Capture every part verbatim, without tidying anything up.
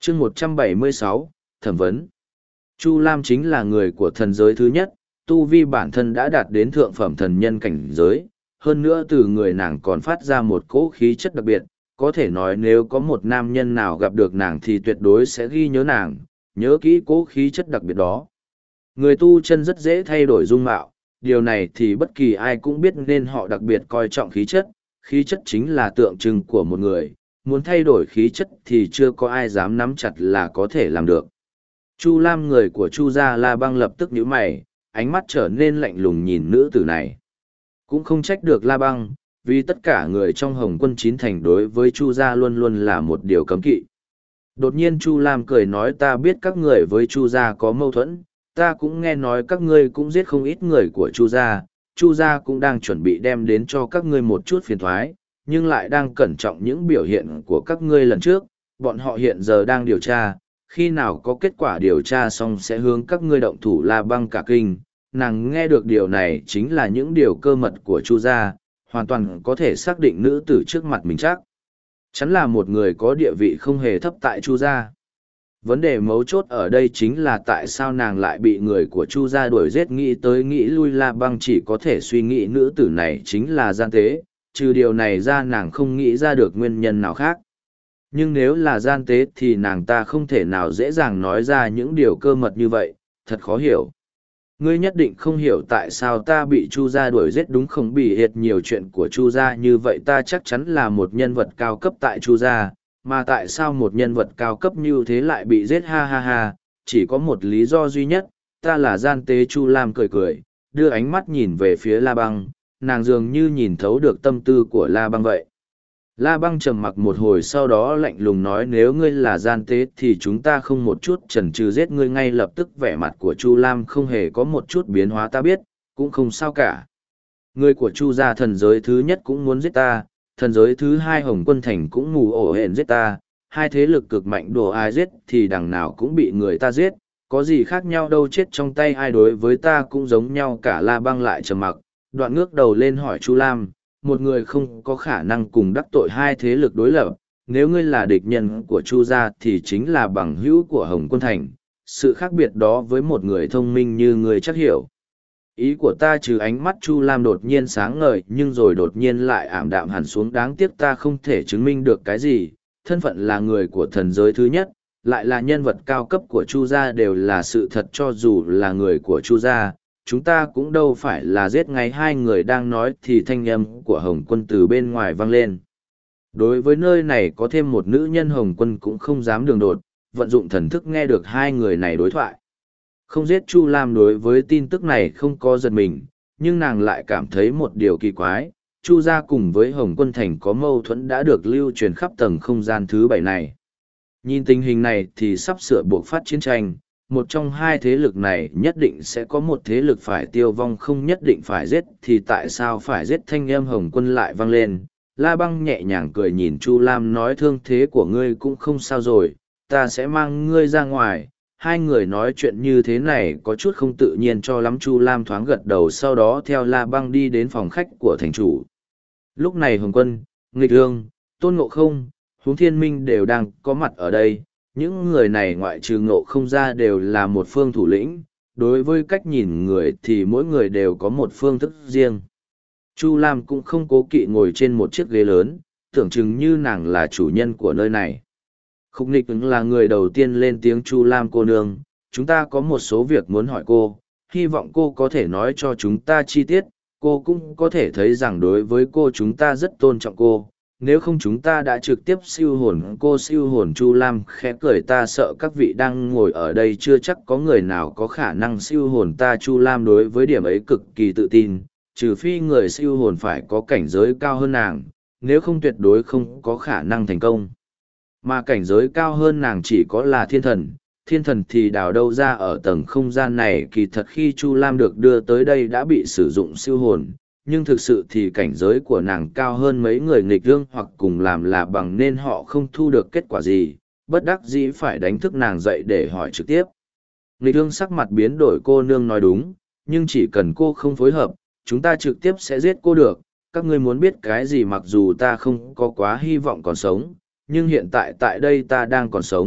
chương một trăm bảy mươi sáu, thẩm vấn. Chu Lam chính là người của thần giới thứ nhất, tu vi bản thân đã đạt đến thượng phẩm thần nhân cảnh giới, hơn nữa từ người nàng còn phát ra một cỗ khí chất đặc biệt, có thể nói nếu có một nam nhân nào gặp được nàng thì tuyệt đối sẽ ghi nhớ nàng, nhớ kỹ cỗ khí chất đặc biệt đó. Người tu chân rất dễ thay đổi dung mạo, điều này thì bất kỳ ai cũng biết nên họ đặc biệt coi trọng khí chất, khí chất chính là tượng trưng của một người, muốn thay đổi khí chất thì chưa có ai dám nắm chặt là có thể làm được. Chu Lam người của Chu gia La Băng lập tức nhíu mày, ánh mắt trở nên lạnh lùng nhìn nữ tử này. Cũng không trách được La Băng, vì tất cả người trong Hồng Quân Chín Thành đối với Chu gia luôn luôn là một điều cấm kỵ. Đột nhiên Chu Lam cười nói ta biết các người với Chu gia có mâu thuẫn, ta cũng nghe nói các ngươi cũng giết không ít người của Chu gia, Chu gia cũng đang chuẩn bị đem đến cho các ngươi một chút phiền thoái, nhưng lại đang cẩn trọng những biểu hiện của các ngươi lần trước, bọn họ hiện giờ đang điều tra, khi nào có kết quả điều tra xong sẽ hướng các ngươi động thủ. La Băng cả kinh, nàng nghe được điều này chính là những điều cơ mật của Chu gia, hoàn toàn có thể xác định nữ tử trước mặt mình chắc chắn là một người có địa vị không hề thấp tại Chu gia. Vấn đề mấu chốt ở đây chính là tại sao nàng lại bị người của Chu gia đuổi giết, nghĩ tới nghĩ lui La Băng chỉ có thể suy nghĩ nữ tử này chính là gian tế, trừ điều này ra nàng không nghĩ ra được nguyên nhân nào khác. Nhưng nếu là gian tế thì nàng ta không thể nào dễ dàng nói ra những điều cơ mật như vậy, thật khó hiểu. Ngươi nhất định không hiểu tại sao ta bị Chu gia đuổi giết đúng không? Bị hiệt nhiều chuyện của Chu gia như vậy ta chắc chắn là một nhân vật cao cấp tại Chu gia, mà tại sao một nhân vật cao cấp như thế lại bị giết? Ha ha ha, chỉ có một lý do duy nhất, ta là gian tế. Chu Lam cười cười, đưa ánh mắt nhìn về phía La Băng, nàng dường như nhìn thấu được tâm tư của La Băng vậy. La Băng trầm mặc một hồi sau đó lạnh lùng nói nếu ngươi là gian tế thì chúng ta không một chút chần chừ giết ngươi ngay lập tức. Vẻ mặt của Chu Lam không hề có một chút biến hóa. Ta biết, cũng không sao cả. Người của Chu gia thần giới thứ nhất cũng muốn giết ta, thần giới thứ hai Hồng Quân Thành cũng mù ổ hển giết ta, hai thế lực cực mạnh đồ ai giết thì đằng nào cũng bị người ta giết, có gì khác nhau đâu, chết trong tay ai đối với ta cũng giống nhau cả. La Băng lại trầm mặc, đoạn ngước đầu lên hỏi Chu Lam, một người không có khả năng cùng đắc tội hai thế lực đối lập, nếu ngươi là địch nhân của Chu gia thì chính là bằng hữu của Hồng Quân Thành, sự khác biệt đó với một người thông minh như ngươi chắc hiểu. Ý của ta trừ ánh mắt Chu Lam đột nhiên sáng ngời nhưng rồi đột nhiên lại ảm đạm hẳn xuống, đáng tiếc ta không thể chứng minh được cái gì, thân phận là người của thần giới thứ nhất, lại là nhân vật cao cấp của Chu gia đều là sự thật, cho dù là người của Chu gia, chúng ta cũng đâu phải là giết ngay. Hai người đang nói thì thanh âm của Hồng Quân từ bên ngoài vang lên. Đối với nơi này có thêm một nữ nhân, Hồng Quân cũng không dám đường đột, vận dụng thần thức nghe được hai người này đối thoại. Không giết Chu Lam đối với tin tức này không có giật mình, nhưng nàng lại cảm thấy một điều kỳ quái, Chu gia cùng với Hồng Quân Thành có mâu thuẫn đã được lưu truyền khắp tầng không gian thứ bảy này. Nhìn tình hình này thì sắp sửa buộc phát chiến tranh, một trong hai thế lực này nhất định sẽ có một thế lực phải tiêu vong, không nhất định phải giết thì tại sao phải giết? Thanh âm Hồng Quân lại vang lên. La Băng nhẹ nhàng cười nhìn Chu Lam nói thương thế của ngươi cũng không sao rồi, ta sẽ mang ngươi ra ngoài. Hai người nói chuyện như thế này có chút không tự nhiên cho lắm. Chu Lam thoáng gật đầu sau đó theo La Băng đi đến phòng khách của thành chủ. Lúc này Hồng Quân, Nghịch Ương, Tôn Ngộ Không, Huống Thiên Minh đều đang có mặt ở đây. Những người này ngoại trừ Ngộ Không ra đều là một phương thủ lĩnh, đối với cách nhìn người thì mỗi người đều có một phương thức riêng. Chu Lam cũng không cố kỵ ngồi trên một chiếc ghế lớn, tưởng chừng như nàng là chủ nhân của nơi này. Khúc Nghịch Ứng là người đầu tiên lên tiếng. Chu Lam cô nương, chúng ta có một số việc muốn hỏi cô, hy vọng cô có thể nói cho chúng ta chi tiết, cô cũng có thể thấy rằng đối với cô chúng ta rất tôn trọng cô. Nếu không chúng ta đã trực tiếp siêu hồn cô. Siêu hồn? Chu Lam khẽ cười, ta sợ các vị đang ngồi ở đây chưa chắc có người nào có khả năng siêu hồn ta. Chu Lam đối với điểm ấy cực kỳ tự tin, trừ phi người siêu hồn phải có cảnh giới cao hơn nàng, nếu không tuyệt đối không có khả năng thành công. Mà cảnh giới cao hơn nàng chỉ có là thiên thần, thiên thần thì đào đâu ra ở tầng không gian này. Kỳ thật khi Chu Lam được đưa tới đây đã bị sử dụng siêu hồn, nhưng thực sự thì cảnh giới của nàng cao hơn mấy người nghịch ương hoặc cùng làm là bằng nên họ không thu được kết quả gì, bất đắc dĩ phải đánh thức nàng dậy để hỏi trực tiếp. Nghịch ương sắc mặt biến đổi, cô nương nói đúng, nhưng chỉ cần cô không phối hợp, chúng ta trực tiếp sẽ giết cô được. Các ngươi muốn biết cái gì? Mặc dù ta không có quá hy vọng còn sống, nhưng hiện tại tại đây ta đang còn sống,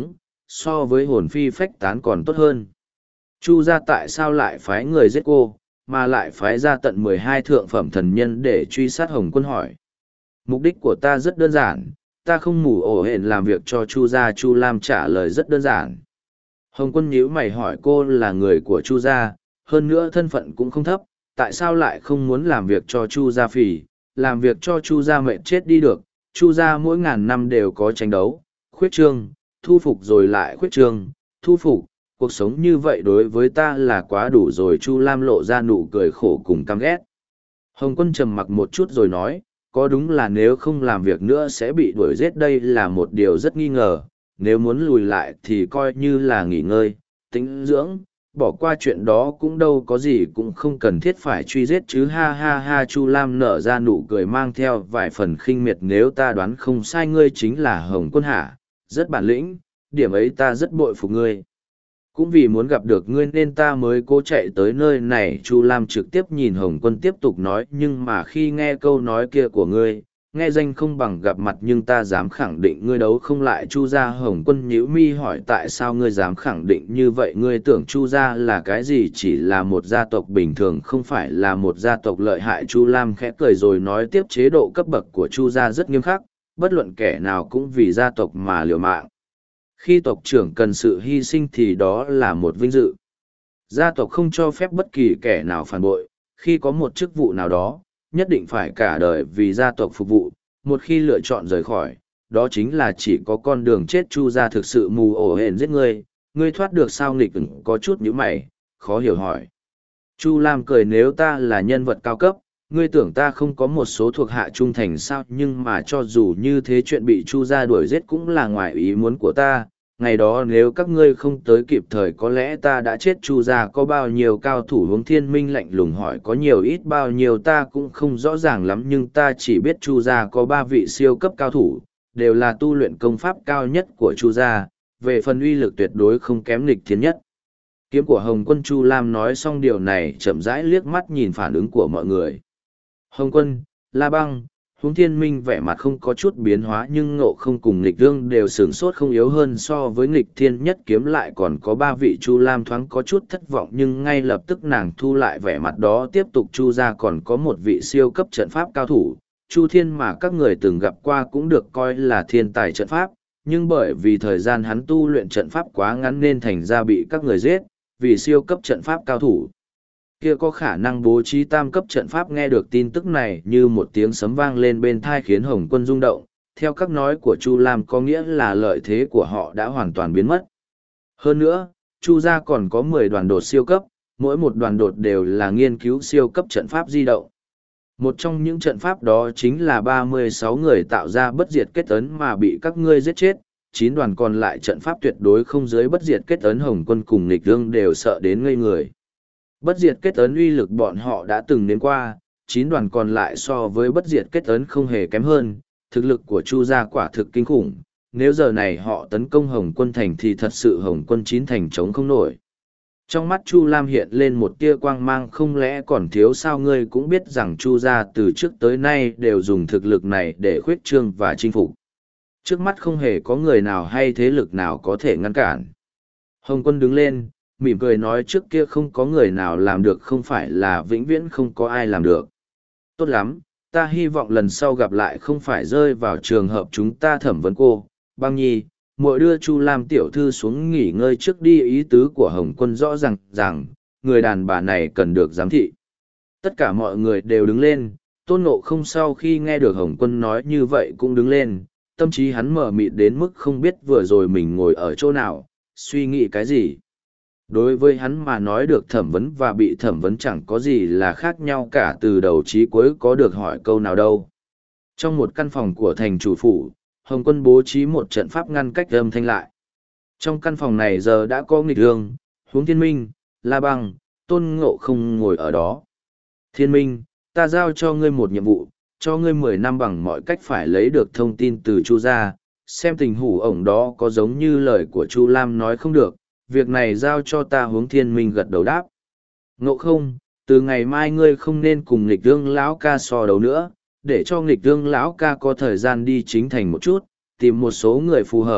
so với hồn phi phách tán còn tốt hơn. Chu gia tại sao lại phái người giết cô, mà lại phái ra tận mười hai thượng phẩm thần nhân để truy sát Hồng Quân hỏi. Mục đích của ta rất đơn giản, ta không mù ổ hển làm việc cho Chu gia. Chu Lam trả lời rất đơn giản. Hồng Quân nhíu mày hỏi cô là người của Chu gia, hơn nữa thân phận cũng không thấp, tại sao lại không muốn làm việc cho Chu gia phì, làm việc cho Chu gia mệt chết đi được. Chu gia mỗi ngàn năm đều có tranh đấu, khuyết trương, thu phục rồi lại khuyết trương, thu phục, cuộc sống như vậy đối với ta là quá đủ rồi. Chu Lam lộ ra nụ cười khổ cùng căm ghét. Hồng Quân trầm mặc một chút rồi nói, có đúng là nếu không làm việc nữa sẽ bị đuổi giết, đây là một điều rất nghi ngờ, nếu muốn lùi lại thì coi như là nghỉ ngơi, tĩnh dưỡng, bỏ qua chuyện đó cũng đâu có gì, cũng không cần thiết phải truy giết chứ. Ha ha ha. Chu Lam nở ra nụ cười mang theo vài phần khinh miệt, nếu ta đoán không sai ngươi chính là Hồng Quân hả? Rất bản lĩnh, điểm ấy ta rất bội phục ngươi. Cũng vì muốn gặp được ngươi nên ta mới cố chạy tới nơi này. Chu Lam trực tiếp nhìn Hồng Quân tiếp tục nói, nhưng mà khi nghe câu nói kia của ngươi, nghe danh không bằng gặp mặt, nhưng ta dám khẳng định ngươi đấu không lại Chu gia. Hồng Quân nhíu mi hỏi, tại sao ngươi dám khẳng định như vậy? Ngươi tưởng Chu gia là cái gì? Chỉ là một gia tộc bình thường, không phải là một gia tộc lợi hại. Chu Lam khẽ cười rồi nói tiếp, chế độ cấp bậc của Chu gia rất nghiêm khắc, bất luận kẻ nào cũng vì gia tộc mà liều mạng. Khi tộc trưởng cần sự hy sinh thì đó là một vinh dự. Gia tộc không cho phép bất kỳ kẻ nào phản bội, khi có một chức vụ nào đó, nhất định phải cả đời vì gia tộc phục vụ. Một khi lựa chọn rời khỏi, đó chính là chỉ có con đường chết. Chu gia thực sự mù ổ hển giết ngươi, ngươi thoát được sao? Nghịch ửng có chút nhíu mày, khó hiểu hỏi. Chu Lam cười, nếu ta là nhân vật cao cấp, ngươi tưởng ta không có một số thuộc hạ trung thành sao? Nhưng mà cho dù như thế, chuyện bị Chu gia đuổi giết cũng là ngoài ý muốn của ta. Ngày đó nếu các ngươi không tới kịp thời có lẽ ta đã chết. Chu gia có bao nhiêu cao thủ? Hướng Thiên Minh lạnh lùng hỏi. Có nhiều ít bao nhiêu ta cũng không rõ ràng lắm, nhưng ta chỉ biết Chu gia có ba vị siêu cấp cao thủ, đều là tu luyện công pháp cao nhất của Chu gia, về phần uy lực tuyệt đối không kém Nghịch Thiên nhất kiếm của Hồng Quân. Chu Lam nói xong điều này chậm rãi liếc mắt nhìn phản ứng của mọi người. Hồng Quân, La Băng, Hướng Thiên Minh vẻ mặt không có chút biến hóa, nhưng Ngộ Không cùng Nghịch Dương đều sửng sốt không yếu hơn so với Nghịch Thiên nhất kiếm lại còn có ba vị. Chu Lam thoáng có chút thất vọng, nhưng ngay lập tức nàng thu lại vẻ mặt đó, tiếp tục. Chu gia còn có một vị siêu cấp trận pháp cao thủ, Chu Thiên, mà các người từng gặp qua, cũng được coi là thiên tài trận pháp, nhưng bởi vì thời gian hắn tu luyện trận pháp quá ngắn nên thành ra bị các người giết. Vì siêu cấp trận pháp cao thủ kia có khả năng bố trí tam cấp trận pháp. Nghe được tin tức này như một tiếng sấm vang lên bên tai, khiến Hồng Quân rung động. Theo các nói của Chu Lam có nghĩa là lợi thế của họ đã hoàn toàn biến mất. Hơn nữa, Chu gia còn có mười đoàn đột siêu cấp, mỗi một đoàn đột đều là nghiên cứu siêu cấp trận pháp di động. Một trong những trận pháp đó chính là ba mươi sáu người tạo ra bất diệt kết ấn mà bị các ngươi giết chết. Chín đoàn còn lại trận pháp tuyệt đối không dưới bất diệt kết ấn. Hồng Quân cùng Nghịch Dương đều sợ đến ngây người. Bất diệt kết ấn uy lực bọn họ đã từng đến qua, chín đoàn còn lại so với bất diệt kết ấn không hề kém hơn. Thực lực của Chu gia quả thực kinh khủng, nếu giờ này họ tấn công Hồng Quân thành thì thật sự Hồng Quân chín thành chống không nổi. Trong mắt Chu Lam hiện lên một tia quang mang, không lẽ còn thiếu sao? Ngươi cũng biết rằng Chu gia từ trước tới nay đều dùng thực lực này để khuyết trương và chinh phục. Trước mắt không hề có người nào hay thế lực nào có thể ngăn cản. Hồng Quân đứng lên, mỉm cười nói, trước kia không có người nào làm được không phải là vĩnh viễn không có ai làm được. Tốt lắm, ta hy vọng lần sau gặp lại không phải rơi vào trường hợp chúng ta thẩm vấn cô. Băng Nhi, muội đưa Chu Lam tiểu thư xuống nghỉ ngơi trước đi. Ý tứ của Hồng Quân rõ ràng rằng, người đàn bà này cần được giám thị. Tất cả mọi người đều đứng lên. Tôn Ngộ Không sau khi nghe được Hồng Quân nói như vậy cũng đứng lên. Tâm trí hắn mở mịt đến mức không biết vừa rồi mình ngồi ở chỗ nào, suy nghĩ cái gì. Đối với hắn mà nói, được thẩm vấn và bị thẩm vấn chẳng có gì là khác nhau cả, từ đầu chí cuối có được hỏi câu nào đâu. Trong một căn phòng của thành chủ phủ, Hồng Quân bố trí một trận pháp ngăn cách âm thanh lại. Trong căn phòng này giờ đã có Nghịch Dương, Hướng Thiên Minh, La Băng, Tôn Ngộ Không ngồi ở đó. Thiên Minh, ta giao cho ngươi một nhiệm vụ, cho ngươi mười năm bằng mọi cách phải lấy được thông tin từ Chu gia, xem tình hủ ổng đó có giống như lời của Chu Lam nói không được, việc này giao cho ta. Hướng Thiên Minh gật đầu đáp. Ngộ Không, từ ngày mai ngươi không nên cùng Nghịch Dương lão ca so đấu nữa, để cho Nghịch Dương lão ca có thời gian đi chính thành một chút, tìm một số người phù hợp,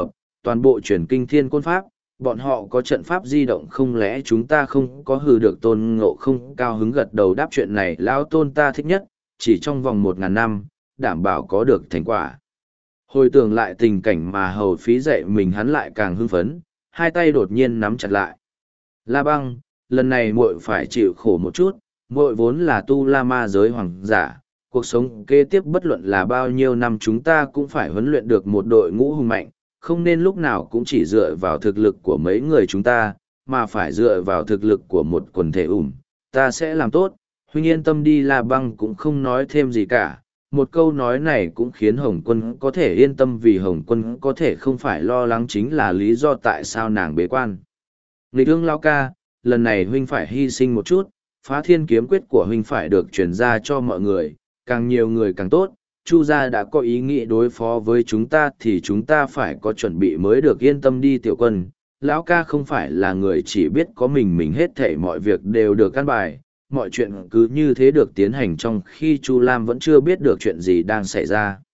toàn bộ truyền kinh thiên côn pháp, bọn họ có trận pháp di động, không lẽ chúng ta không có hừ được. Tôn Ngộ không cao hứng gật đầu đáp, chuyện này lão tôn ta thích nhất, chỉ trong vòng một ngàn năm, đảm bảo có được thành quả. Hồi tưởng lại tình cảnh mà hầu phí dạy mình, hắn lại càng hưng phấn, hai tay đột nhiên nắm chặt lại. La Băng, lần này muội phải chịu khổ một chút, muội vốn là tu la ma giới hoàng giả, cuộc sống kế tiếp bất luận là bao nhiêu năm chúng ta cũng phải huấn luyện được một đội ngũ hùng mạnh, không nên lúc nào cũng chỉ dựa vào thực lực của mấy người chúng ta, mà phải dựa vào thực lực của một quần thể ủng. Ta sẽ làm tốt, huynh yên tâm đi. La Băng cũng không nói thêm gì cả. Một câu nói này cũng khiến Hồng Quân có thể yên tâm, vì Hồng Quân có thể không phải lo lắng chính là lý do tại sao nàng bế quan. Nghịch ương lao ca, lần này huynh phải hy sinh một chút, phá thiên kiếm quyết của huynh phải được truyền ra cho mọi người, càng nhiều người càng tốt. Chu gia đã có ý nghĩ đối phó với chúng ta thì chúng ta phải có chuẩn bị mới được. Yên tâm đi tiểu quân, lão ca không phải là người chỉ biết có mình mình, hết thảy mọi việc đều được căn bài, mọi chuyện cứ như thế được tiến hành trong khi Chu Lam vẫn chưa biết được chuyện gì đang xảy ra.